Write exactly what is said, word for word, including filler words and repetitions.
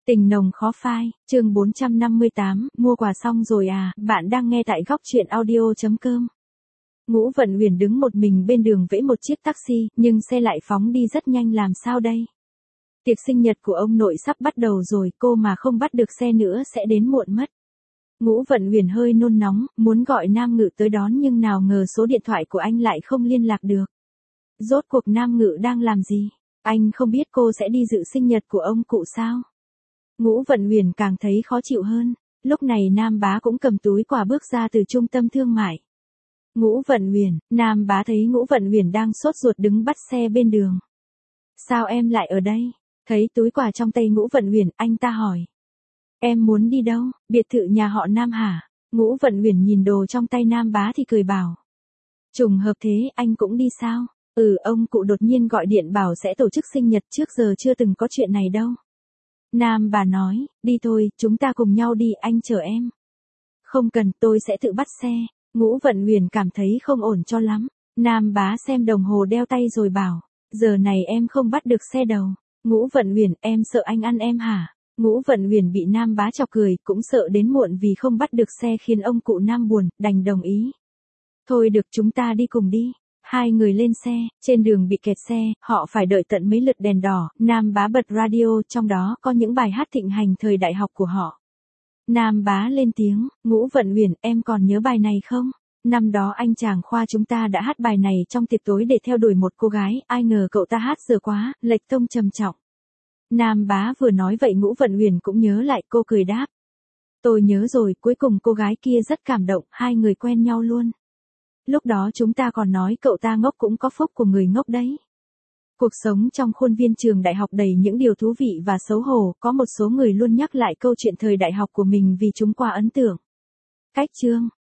Tình nồng khó phai, chương bốn trăm năm mươi tám, mua quà xong rồi à, bạn đang nghe tại góc truyện audio.com. Ngũ Vận Huyền đứng một mình bên đường vẫy một chiếc taxi, nhưng xe lại phóng đi rất nhanh, làm sao đây? Tiệc sinh nhật của ông nội sắp bắt đầu rồi, cô mà không bắt được xe nữa sẽ đến muộn mất. Ngũ Vận Huyền hơi nôn nóng, muốn gọi Nam Ngự tới đón nhưng nào ngờ số điện thoại của anh lại không liên lạc được. Rốt cuộc Nam Ngự đang làm gì? Anh không biết cô sẽ đi dự sinh nhật của ông cụ sao? Ngũ Vận Huyền càng thấy khó chịu hơn. Lúc này Nam Bá cũng cầm túi quà bước ra từ trung tâm thương mại. Ngũ Vận Huyền, Nam Bá thấy Ngũ Vận Huyền đang sốt ruột đứng bắt xe bên đường. Sao em lại ở đây? Thấy túi quà trong tay Ngũ Vận Huyền, anh ta hỏi. Em muốn đi đâu? Biệt thự nhà họ Nam hả? Ngũ Vận Huyền nhìn đồ trong tay Nam Bá thì cười bảo. Trùng hợp thế, anh cũng đi sao? Ừ, ông cụ đột nhiên gọi điện bảo sẽ tổ chức sinh nhật, trước giờ chưa từng có chuyện này đâu. Nam Bá nói, đi thôi, chúng ta cùng nhau đi, anh chở em. Không cần, tôi sẽ tự bắt xe. Ngũ Vận Huyền cảm thấy không ổn cho lắm. Nam Bá xem đồng hồ đeo tay rồi bảo, giờ này em không bắt được xe đâu. Ngũ Vận Huyền, em sợ anh ăn em hả? Ngũ Vận Huyền bị Nam Bá chọc cười, cũng sợ đến muộn vì không bắt được xe khiến ông cụ Nam buồn, đành đồng ý. Thôi được, chúng ta đi cùng đi. Hai người lên xe, trên đường bị kẹt xe, họ phải đợi tận mấy lượt đèn đỏ. Nam Bá bật radio, trong đó có những bài hát thịnh hành thời đại học của họ. Nam Bá lên tiếng, Ngũ Vận Huyền, em còn nhớ bài này không? Năm đó anh chàng khoa chúng ta đã hát bài này trong tiệc tối để theo đuổi một cô gái, ai ngờ cậu ta hát dở quá, lệch tông trầm trọng. Nam Bá vừa nói vậy Ngũ Vận Huyền cũng nhớ lại, cô cười đáp. Tôi nhớ rồi, cuối cùng cô gái kia rất cảm động, hai người quen nhau luôn. Lúc đó chúng ta còn nói cậu ta ngốc cũng có phúc của người ngốc đấy. Cuộc sống trong khuôn viên trường đại học đầy những điều thú vị và xấu hổ, có một số người luôn nhắc lại câu chuyện thời đại học của mình vì chúng quá ấn tượng. Cách chương,